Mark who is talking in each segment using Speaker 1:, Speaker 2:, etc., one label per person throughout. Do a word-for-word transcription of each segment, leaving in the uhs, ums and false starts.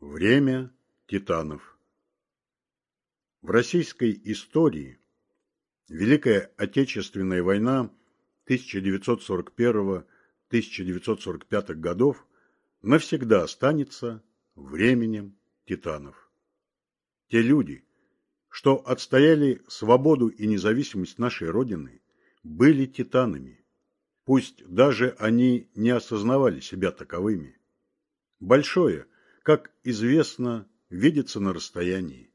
Speaker 1: Время титанов. В российской истории Великая Отечественная война тысяча девятьсот сорок первого — тысяча девятьсот сорок пятого годов навсегда останется временем титанов. Те люди, что отстояли свободу и независимость нашей Родины, были титанами, пусть даже они не осознавали себя таковыми. Большое, как известно, видится на расстоянии.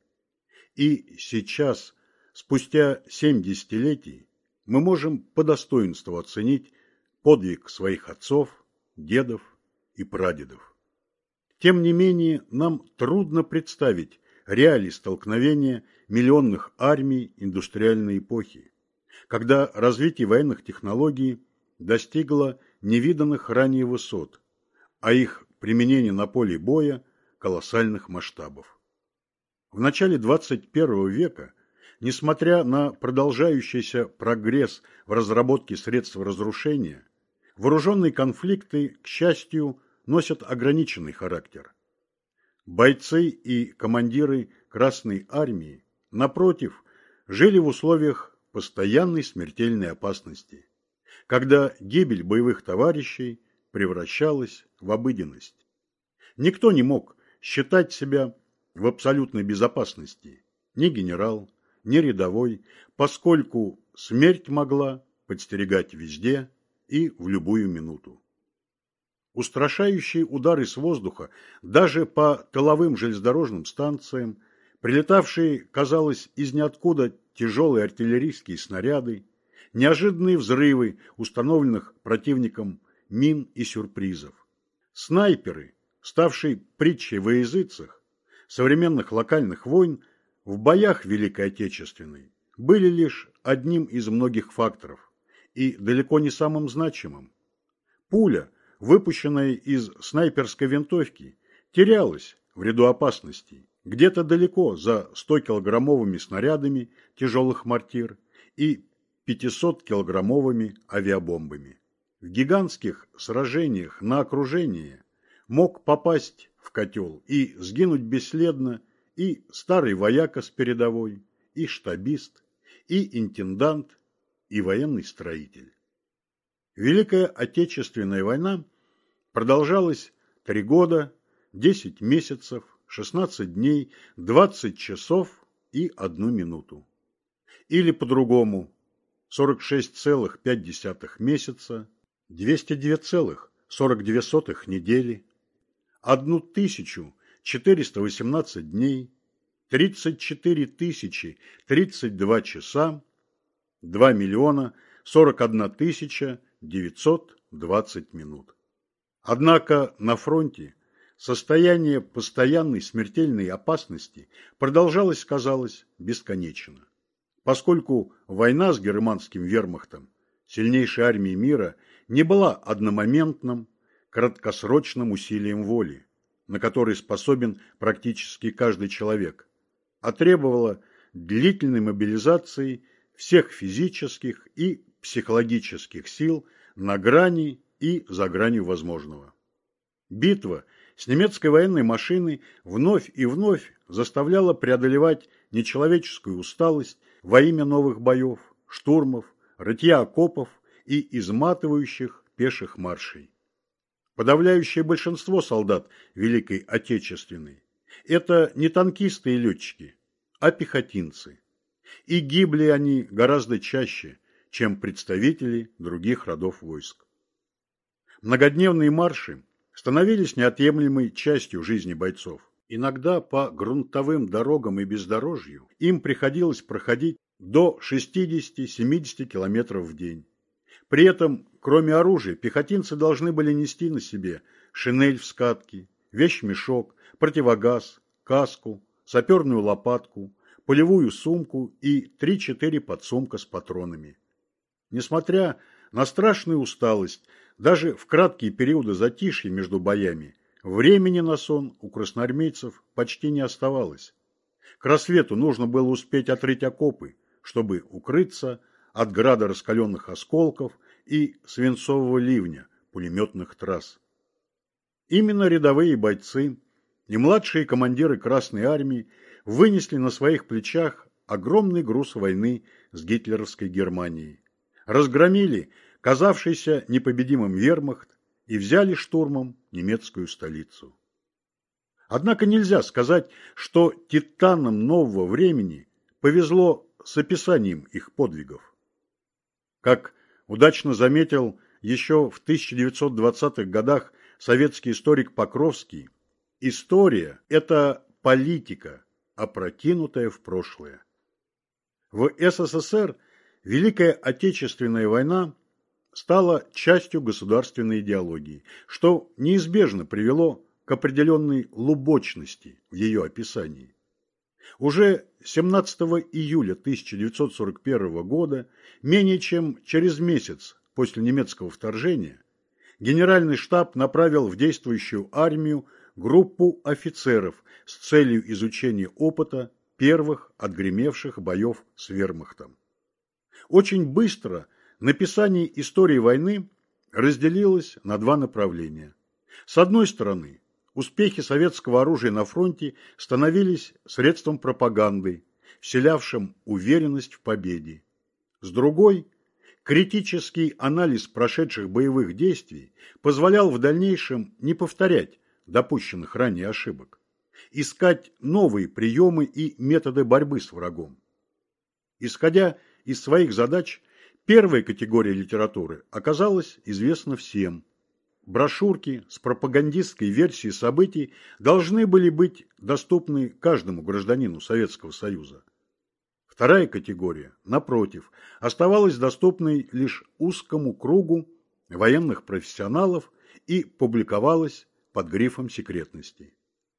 Speaker 1: И сейчас, спустя семь десятилетий, мы можем по достоинству оценить подвиг своих отцов, дедов и прадедов. Тем не менее, нам трудно представить реалии столкновения миллионных армий индустриальной эпохи, когда развитие военных технологий достигло невиданных ранее высот, а их применение на поле боя колоссальных масштабов. В начале двадцать первого века, несмотря на продолжающийся прогресс в разработке средств разрушения, вооруженные конфликты, к счастью, носят ограниченный характер. Бойцы и командиры Красной Армии, напротив, жили в условиях постоянной смертельной опасности, когда гибель боевых товарищей превращалась в обыденность. Никто не мог считать себя в абсолютной безопасности, ни генерал, ни рядовой, поскольку смерть могла подстерегать везде и в любую минуту. Устрашающие удары с воздуха даже по тыловым железнодорожным станциям, прилетавшие, казалось, из ниоткуда тяжелые артиллерийские снаряды, неожиданные взрывы установленных противником мин и сюрпризов. Снайперы, ставшие притчей во языцах современных локальных войн, в боях Великой Отечественной были лишь одним из многих факторов и далеко не самым значимым. Пуля, выпущенная из снайперской винтовки, терялась в ряду опасностей где-то далеко за стокилограммовыми снарядами тяжелых мортир и пятисоткилограммовыми авиабомбами. В гигантских сражениях на окружение мог попасть в котел и сгинуть бесследно и старый вояка с передовой, и штабист, и интендант, и военный строитель. Великая Отечественная война продолжалась три года, десять месяцев, шестнадцать дней, двадцать часов и одну минуту. Или по-другому, сорок шесть целых пять десятых месяца, двести девять целых сорок две сотых недели, тысячу четыреста восемнадцать дней, тридцать четыре тысячи тридцать два часа, два миллиона сорок одна тысяча девятьсот двадцать минут. Однако на фронте состояние постоянной смертельной опасности продолжалось, казалось, бесконечно, поскольку война с германским вермахтом, сильнейшей армией мира, не была одномоментным, краткосрочным усилием воли, на который способен практически каждый человек, а требовала длительной мобилизации всех физических и психологических сил на грани и за гранью возможного. Битва с немецкой военной машиной вновь и вновь заставляла преодолевать нечеловеческую усталость во имя новых боев, штурмов, рытья окопов и изматывающих пеших маршей. Подавляющее большинство солдат Великой Отечественной – это не танкисты и летчики, а пехотинцы. И гибли они гораздо чаще, чем представители других родов войск. Многодневные марши становились неотъемлемой частью жизни бойцов. Иногда по грунтовым дорогам и бездорожью им приходилось проходить до шестидесяти-семидесяти километров в день. При этом, кроме оружия, пехотинцы должны были нести на себе шинель в скатке, вещмешок, противогаз, каску, саперную лопатку, полевую сумку и три-четыре подсумка с патронами. Несмотря на страшную усталость, даже в краткие периоды затишья между боями, времени на сон у красноармейцев почти не оставалось. К рассвету нужно было успеть отрыть окопы, чтобы укрыться от града раскаленных осколков и свинцового ливня пулеметных трасс. Именно рядовые бойцы, и младшие командиры Красной Армии вынесли на своих плечах огромный груз войны с гитлеровской Германией, разгромили казавшийся непобедимым вермахт и взяли штурмом немецкую столицу. Однако нельзя сказать, что титанам нового времени повезло с описанием их подвигов. Как удачно заметил еще в тысяча девятьсот двадцатых годах советский историк Покровский, история – это политика, опрокинутая в прошлое. В СССР Великая Отечественная война стала частью государственной идеологии, что неизбежно привело к определенной лубочности в ее описании. Уже семнадцатого июля тысяча девятьсот сорок первого года, менее чем через месяц после немецкого вторжения, Генеральный штаб направил в действующую армию группу офицеров с целью изучения опыта первых отгремевших боев с вермахтом. Очень быстро написание истории войны разделилось на два направления. С одной стороны, успехи советского оружия на фронте становились средством пропаганды, вселявшим уверенность в победе. С другой, критический анализ прошедших боевых действий позволял в дальнейшем не повторять допущенных ранее ошибок, искать новые приемы и методы борьбы с врагом. Исходя из своих задач, первая категория литературы оказалась известна всем. Брошюрки с пропагандистской версией событий должны были быть доступны каждому гражданину Советского Союза. Вторая категория, напротив, оставалась доступной лишь узкому кругу военных профессионалов и публиковалась под грифом секретности.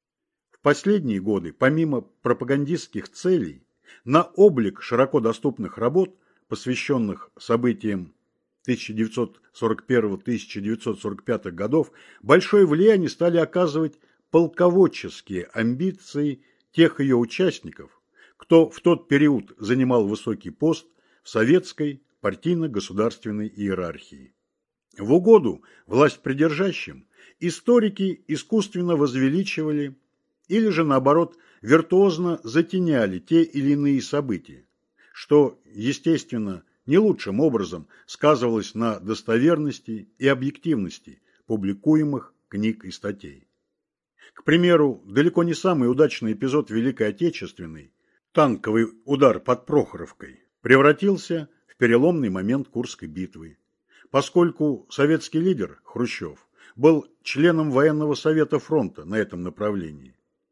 Speaker 1: В последние годы, помимо пропагандистских целей, на облик широко доступных работ, посвященных событиям тысяча девятьсот сорок первого — тысяча девятьсот сорок пятого годов, большое влияние стали оказывать полководческие амбиции тех ее участников, кто в тот период занимал высокий пост в советской партийно-государственной иерархии. В угоду властьпридержащим историки искусственно возвеличивали или же, наоборот, виртуозно затеняли те или иные события, что, естественно, не лучшим образом сказывалось на достоверности и объективности публикуемых книг и статей. К примеру, далеко не самый удачный эпизод Великой Отечественной, танковый удар под Прохоровкой, превратился в переломный момент Курской битвы, поскольку советский лидер Хрущев был членом военного совета фронта на этом направлении.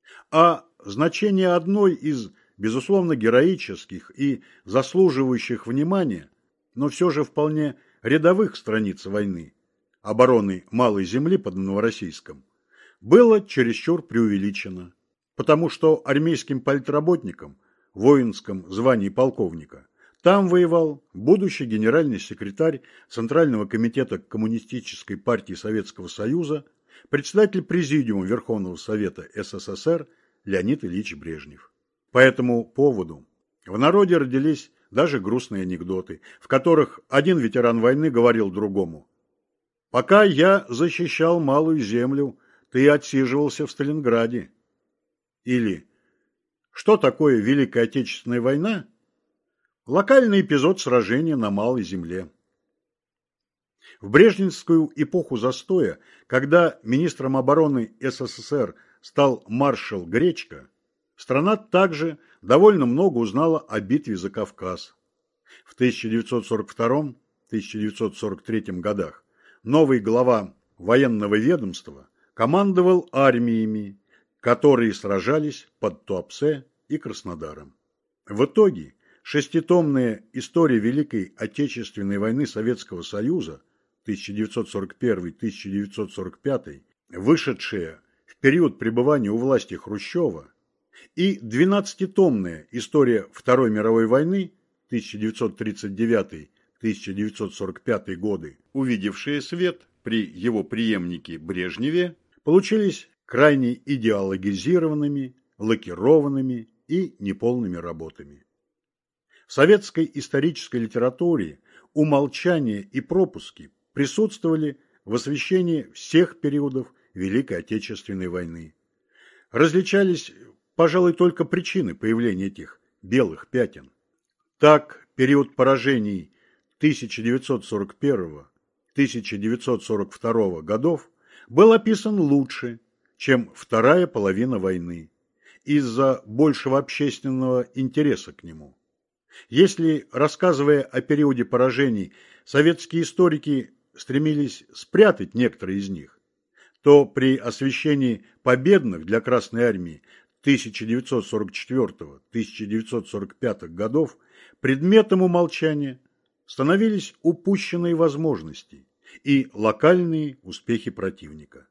Speaker 1: А значение одной из, безусловно, героических и заслуживающих внимания, но все же вполне рядовых страниц войны, обороны Малой Земли под Новороссийском, было чересчур преувеличено, потому что армейским политработникам в воинском звании полковника там воевал будущий генеральный секретарь Центрального комитета Коммунистической партии Советского Союза, председатель Президиума Верховного Совета СССР Леонид Ильич Брежнев. По этому поводу в народе родились даже грустные анекдоты, в которых один ветеран войны говорил другому: «Пока я защищал Малую Землю, ты отсиживался в Сталинграде». Или «Что такое Великая Отечественная война?» Локальный эпизод сражения на Малой Земле. В брежневскую эпоху застоя, когда министром обороны СССР стал маршал Гречко, страна также довольно много узнала о битве за Кавказ. В тысяча девятьсот сорок втором — тысяча девятьсот сорок третьем годах новый глава военного ведомства командовал армиями, которые сражались под Туапсе и Краснодаром. В итоге шеститомная история Великой Отечественной войны Советского Союза тысяча девятьсот сорок первый — тысяча девятьсот сорок пятый, вышедшая в период пребывания у власти Хрущева, и двенадцатитомная история Второй мировой войны тысяча девятьсот тридцать девятый — тысяча девятьсот сорок пятый годы, увидевшие свет при его преемнике Брежневе, получились крайне идеологизированными, лакированными и неполными работами. В советской исторической литературе умолчания и пропуски присутствовали в освещении всех периодов Великой Отечественной войны. Различались, пожалуй, только причины появления этих белых пятен. Так, период поражений тысяча девятьсот сорок первого — тысяча девятьсот сорок второго годов был описан лучше, чем вторая половина войны, из-за большего общественного интереса к нему. Если, рассказывая о периоде поражений, советские историки стремились спрятать некоторые из них, то при освещении победных для Красной Армии тысяча девятьсот сорок четвёртого — тысяча девятьсот сорок пятого годов предметом умолчания становились упущенные возможности и локальные успехи противника.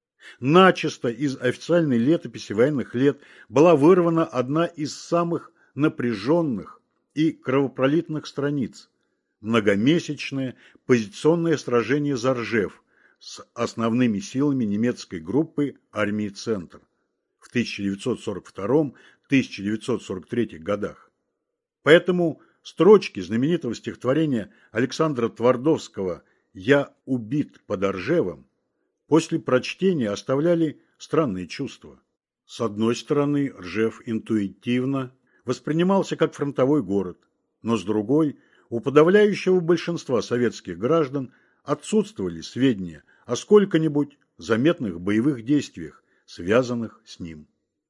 Speaker 1: Начисто из официальной летописи военных лет была вырвана одна из самых напряженных и кровопролитных страниц – многомесячное позиционное сражение за Ржев с основными силами немецкой группы армии «Центр» в тысяча девятьсот сорок втором — тысяча девятьсот сорок третьем годах. Поэтому строчки знаменитого стихотворения Александра Твардовского «Я убит под Ржевом» после прочтения оставляли странные чувства. С одной стороны, Ржев интуитивно воспринимался как фронтовой город, но с другой, у подавляющего большинства советских граждан отсутствовали сведения о сколько-нибудь заметных боевых действиях, связанных с ним.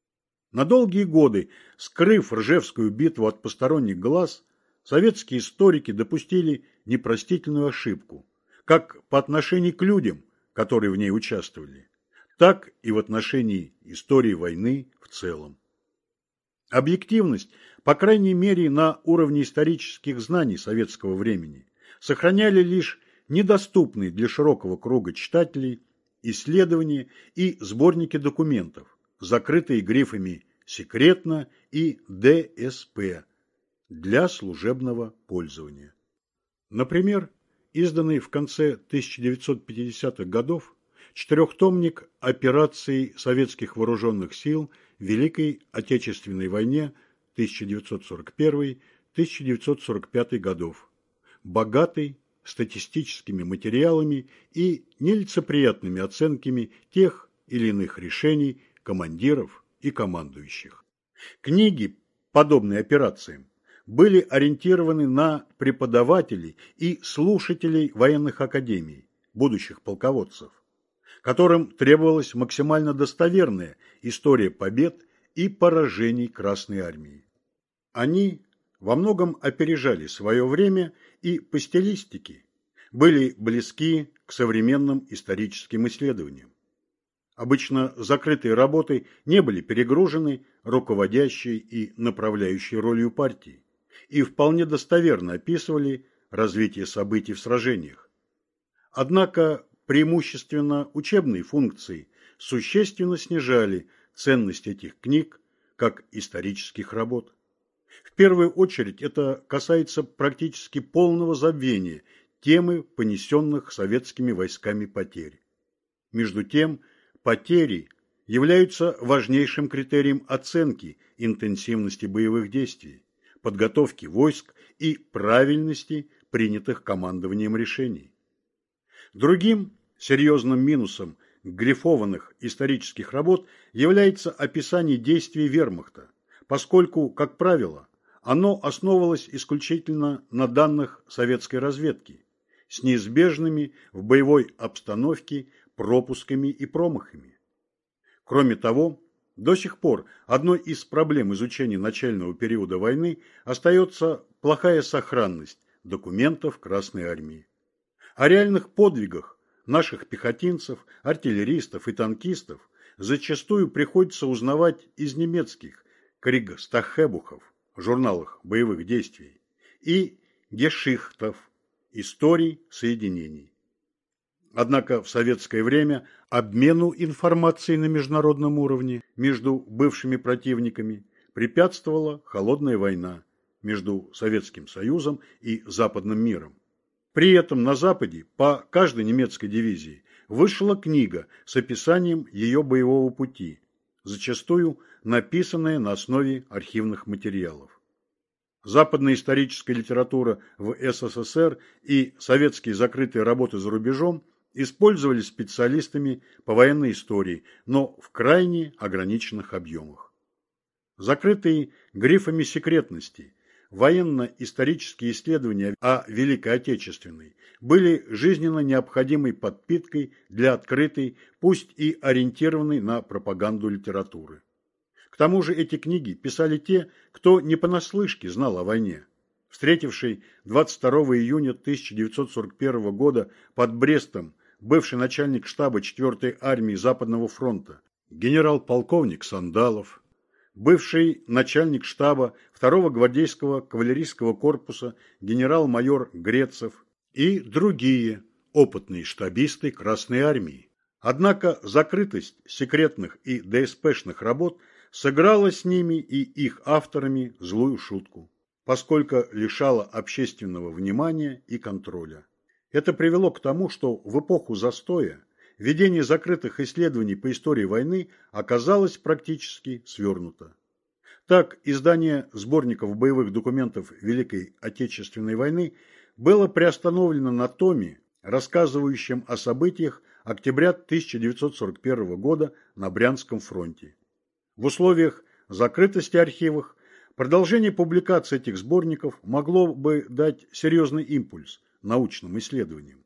Speaker 1: На долгие годы, скрыв Ржевскую битву от посторонних глаз, советские историки допустили непростительную ошибку, как по отношению к людям, которые в ней участвовали, так и в отношении истории войны в целом. Объективность, по крайней мере на уровне исторических знаний советского времени, сохраняли лишь недоступные для широкого круга читателей исследования и сборники документов, закрытые грифами «секретно» и «дэ эс пэ» для служебного пользования. Например, изданный в конце тысяча девятьсот пятидесятых годов четырехтомник операций советских вооруженных сил в Великой Отечественной войне тысяча девятьсот сорок первый — тысяча девятьсот сорок пятый годов, богатый статистическими материалами и нелицеприятными оценками тех или иных решений командиров и командующих. Книги, подобные операциям, были ориентированы на преподавателей и слушателей военных академий, будущих полководцев, которым требовалась максимально достоверная история побед и поражений Красной Армии. Они во многом опережали свое время и по стилистике были близки к современным историческим исследованиям. Обычно закрытые работы не были перегружены руководящей и направляющей ролью партии и вполне достоверно описывали развитие событий в сражениях. Однако преимущественно учебные функции существенно снижали ценность этих книг как исторических работ. В первую очередь это касается практически полного забвения темы понесенных советскими войсками потерь. Между тем, потери являются важнейшим критерием оценки интенсивности боевых действий, подготовки войск и правильности принятых командованием решений. Другим серьезным минусом грифованных исторических работ является описание действий вермахта, поскольку, как правило, оно основывалось исключительно на данных советской разведки, с неизбежными в боевой обстановке пропусками и промахами. Кроме того, до сих пор одной из проблем изучения начального периода войны остается плохая сохранность документов Красной Армии. О реальных подвигах наших пехотинцев, артиллеристов и танкистов зачастую приходится узнавать из немецких кригстахебухов, журналах боевых действий, и гешихтов, историй соединений. Однако в советское время обмену информацией на международном уровне между бывшими противниками препятствовала холодная война между Советским Союзом и Западным миром. При этом на Западе по каждой немецкой дивизии вышла книга с описанием ее боевого пути, зачастую написанная на основе архивных материалов. Западная историческая литература в эс эс эс эр и советские закрытые работы за рубежом использовались специалистами по военной истории, но в крайне ограниченных объемах. Закрытые грифами секретности военно-исторические исследования о Великой Отечественной были жизненно необходимой подпиткой для открытой, пусть и ориентированной на пропаганду литературы. К тому же эти книги писали те, кто не понаслышке знал о войне. Встретивший двадцать второго июня тысяча девятьсот сорок первого года под Брестом бывший начальник штаба четвёртой армии Западного фронта генерал-полковник Сандалов, бывший начальник штаба второго гвардейского кавалерийского корпуса генерал-майор Грецев и другие опытные штабисты Красной армии. Однако закрытость секретных и ДСПшных работ сыграла с ними и их авторами злую шутку, поскольку лишала общественного внимания и контроля. Это привело к тому, что в эпоху застоя ведение закрытых исследований по истории войны оказалось практически свернуто. Так, издание сборников боевых документов Великой Отечественной войны было приостановлено на томе, рассказывающем о событиях октября тысяча девятьсот сорок первого года на Брянском фронте. В условиях закрытости архивов продолжение публикации этих сборников могло бы дать серьезный импульс научным исследованиям.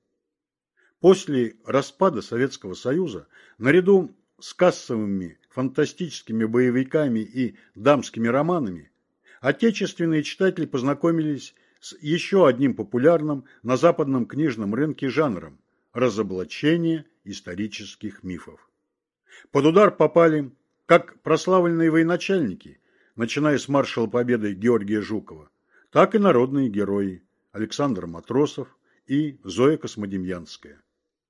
Speaker 1: После распада Советского Союза, наряду с кассовыми фантастическими боевиками и дамскими романами, отечественные читатели познакомились с еще одним популярным на западном книжном рынке жанром – разоблачение исторических мифов. Под удар попали как прославленные военачальники, начиная с маршала Победы Георгия Жукова, так и народные герои Александр Матросов и Зоя Космодемьянская.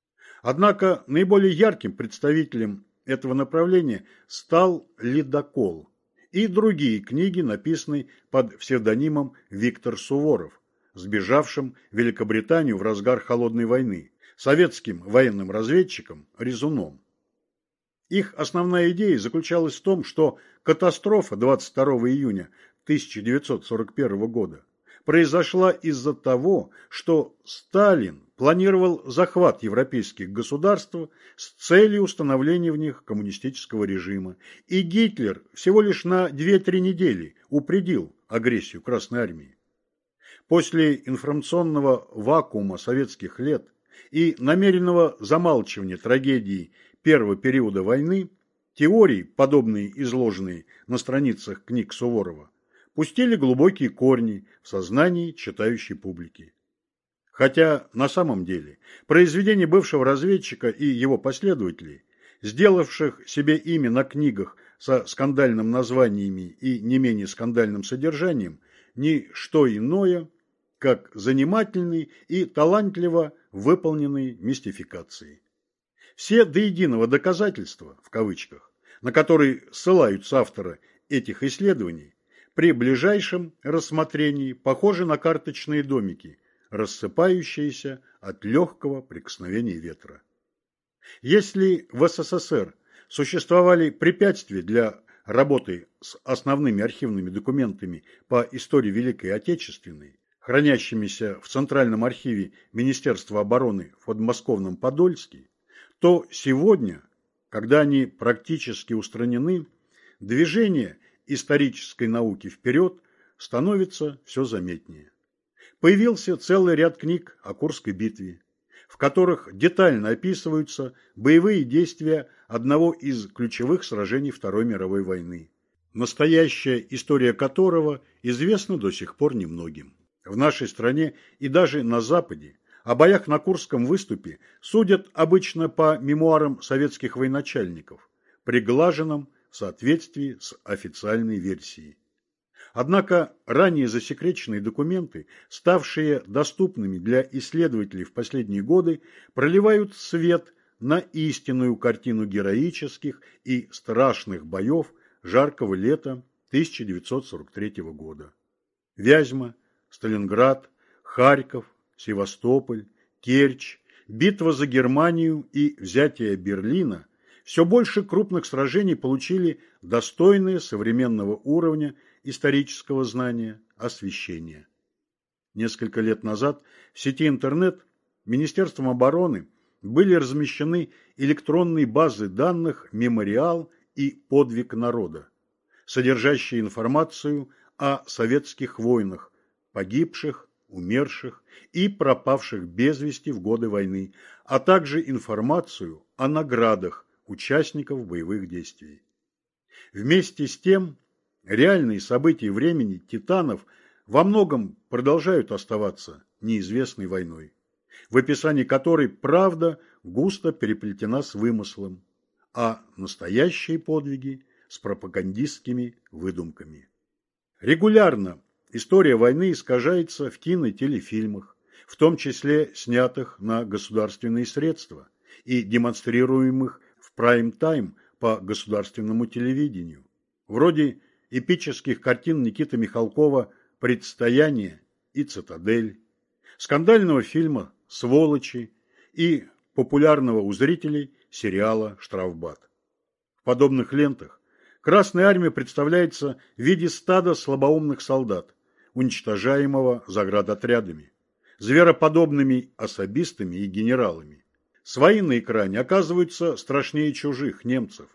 Speaker 1: Однако наиболее ярким представителем этого направления стал «Ледокол» и другие книги, написанные под псевдонимом Виктор Суворов, сбежавшим в Великобританию в разгар Холодной войны, советским военным разведчиком Резуном. Их основная идея заключалась в том, что катастрофа двадцать второго июня тысяча девятьсот сорок первого года произошла из-за того, что Сталин планировал захват европейских государств с целью установления в них коммунистического режима, и Гитлер всего лишь на две-три недели упредил агрессию Красной армии. После информационного вакуума советских лет и намеренного замалчивания трагедии первого периода войны, теории, подобные изложенные на страницах книг Суворова, пустили глубокие корни в сознании читающей публики. Хотя на самом деле произведения бывшего разведчика и его последователей, сделавших себе имя на книгах со скандальным названиями и не менее скандальным содержанием, ни что иное, как занимательные и талантливо выполненные мистификации. Все до единого доказательства, в кавычках, на которые ссылаются авторы этих исследований, при ближайшем рассмотрении похожи на карточные домики, рассыпающиеся от легкого прикосновения ветра. Если в СССР существовали препятствия для работы с основными архивными документами по истории Великой Отечественной, хранящимися в Центральном архиве Министерства обороны в подмосковном Подольске, то сегодня, когда они практически устранены, движение исторической науки вперед становится все заметнее. Появился целый ряд книг о Курской битве, в которых детально описываются боевые действия одного из ключевых сражений Второй мировой войны, настоящая история которого известна до сих пор немногим. В нашей стране и даже на Западе о боях на Курском выступе судят обычно по мемуарам советских военачальников, приглаженным в соответствии с официальной версией. Однако ранее засекреченные документы, ставшие доступными для исследователей в последние годы, проливают свет на истинную картину героических и страшных боев жаркого лета тысяча девятьсот сорок третьего года. Вязьма, Сталинград, Харьков, Севастополь, Керчь, битва за Германию и взятие Берлина – все больше крупных сражений получили достойные современного уровня исторического знания освещения. Несколько лет назад в сети интернет Министерством обороны были размещены электронные базы данных «Мемориал» и «Подвиг народа», содержащие информацию о советских воинах, погибших, умерших и пропавших без вести в годы войны, а также информацию о наградах участников боевых действий. Вместе с тем, реальные события времени «Титанов» во многом продолжают оставаться неизвестной войной, в описании которой правда густо переплетена с вымыслом, а настоящие подвиги с пропагандистскими выдумками. Регулярно история войны искажается в кино- и телефильмах, в том числе снятых на государственные средства и демонстрируемых в прайм-тайм по государственному телевидению, вроде эпических картин Никиты Михалкова «Предстояние» и «Цитадель», скандального фильма «Сволочи» и популярного у зрителей сериала «Штрафбат». В подобных лентах Красная армия представляется в виде стада слабоумных солдат, уничтожаемого заградотрядами, звероподобными особистами и генералами. Свои на экране оказываются страшнее чужих, немцев.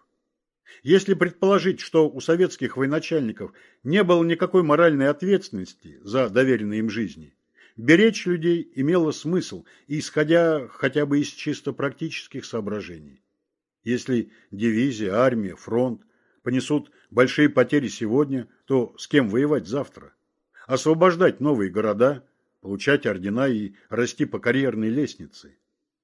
Speaker 1: Если предположить, что у советских военачальников не было никакой моральной ответственности за доверенные им жизни, беречь людей имело смысл, исходя хотя бы из чисто практических соображений. Если дивизия, армия, фронт понесут большие потери сегодня, то с кем воевать завтра? Освобождать новые города, получать ордена и расти по карьерной лестнице.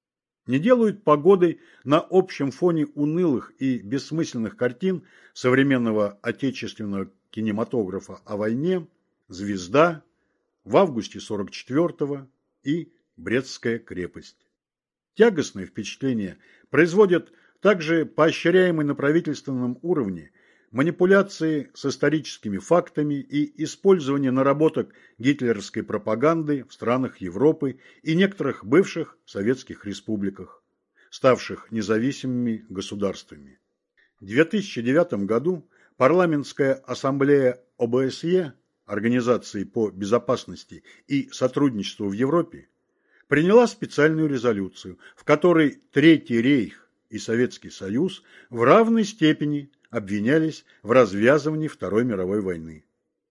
Speaker 1: Не делают погоды на общем фоне унылых и бессмысленных картин современного отечественного кинематографа о войне «Звезда», в августе сорок четвёртого и «Брестская крепость». Тягостное впечатление производят также поощряемые на правительственном уровне манипуляции с историческими фактами и использование наработок гитлеровской пропаганды в странах Европы и некоторых бывших советских республиках, ставших независимыми государствами. В две тысячи девятом году парламентская ассамблея О Бэ Эс Е, Организации по безопасности и сотрудничеству в Европе, приняла специальную резолюцию, в которой Третий рейх и Советский Союз в равной степени обвинялись в развязывании Второй мировой войны.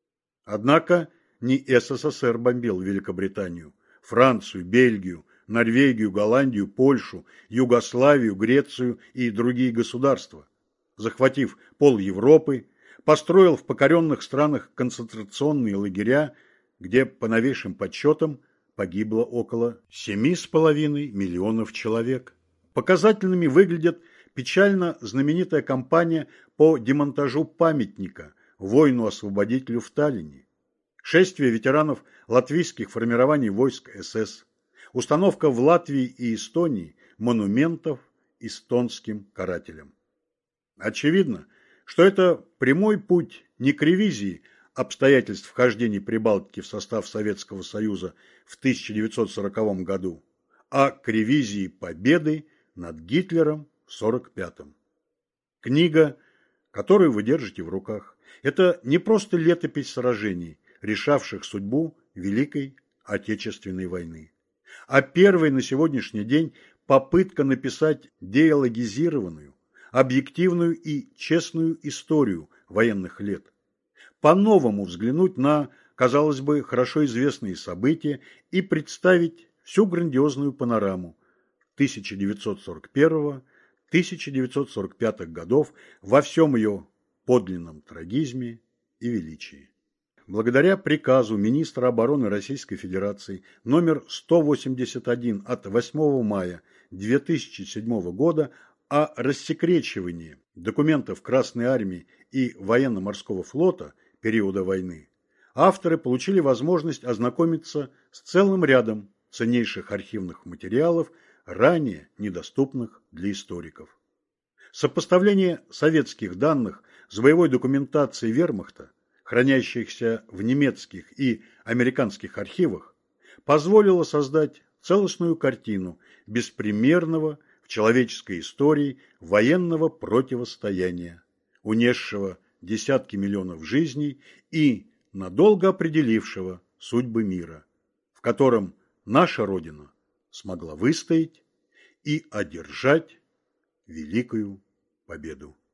Speaker 1: Однако не Эс Эс Эс Эр бомбил Великобританию, Францию, Бельгию, Норвегию, Голландию, Польшу, Югославию, Грецию и другие государства, захватив пол Европы, построил в покоренных странах концентрационные лагеря, где, по новейшим подсчетам, погибло около семи с половиной миллионов человек. Показательными выглядят печально знаменитая кампания по демонтажу памятника воину-освободителю в Таллине, шествие ветеранов латвийских формирований войск Эс Эс, установка в Латвии и Эстонии монументов эстонским карателям. Очевидно, что это прямой путь не к ревизии обстоятельств вхождения Прибалтики в состав Советского Союза в тысяча девятьсот сороковом году, а к ревизии победы над Гитлером в сорок пятом. Книга, которую вы держите в руках, это не просто летопись сражений, решавших судьбу Великой Отечественной войны, а первая на сегодняшний день попытка написать диалогизированную, объективную и честную историю военных лет, по-новому взглянуть на, казалось бы, хорошо известные события и представить всю грандиозную панораму тысяча девятьсот сорок первого — тысяча девятьсот сорок пятого годов во всем ее подлинном трагизме и величии. Благодаря приказу министра обороны Российской Федерации номер сто восемьдесят один от восьмого мая две тысячи седьмого года о рассекречивании документов Красной армии и военно-морского флота периода войны, авторы получили возможность ознакомиться с целым рядом ценнейших архивных материалов, ранее недоступных для историков. Сопоставление советских данных с боевой документацией вермахта, хранящихся в немецких и американских архивах, позволило создать целостную картину беспримерного в человеческой истории военного противостояния, унесшего десятки миллионов жизней и надолго определившего судьбы мира, в котором наша Родина смогла выстоять и одержать великую победу.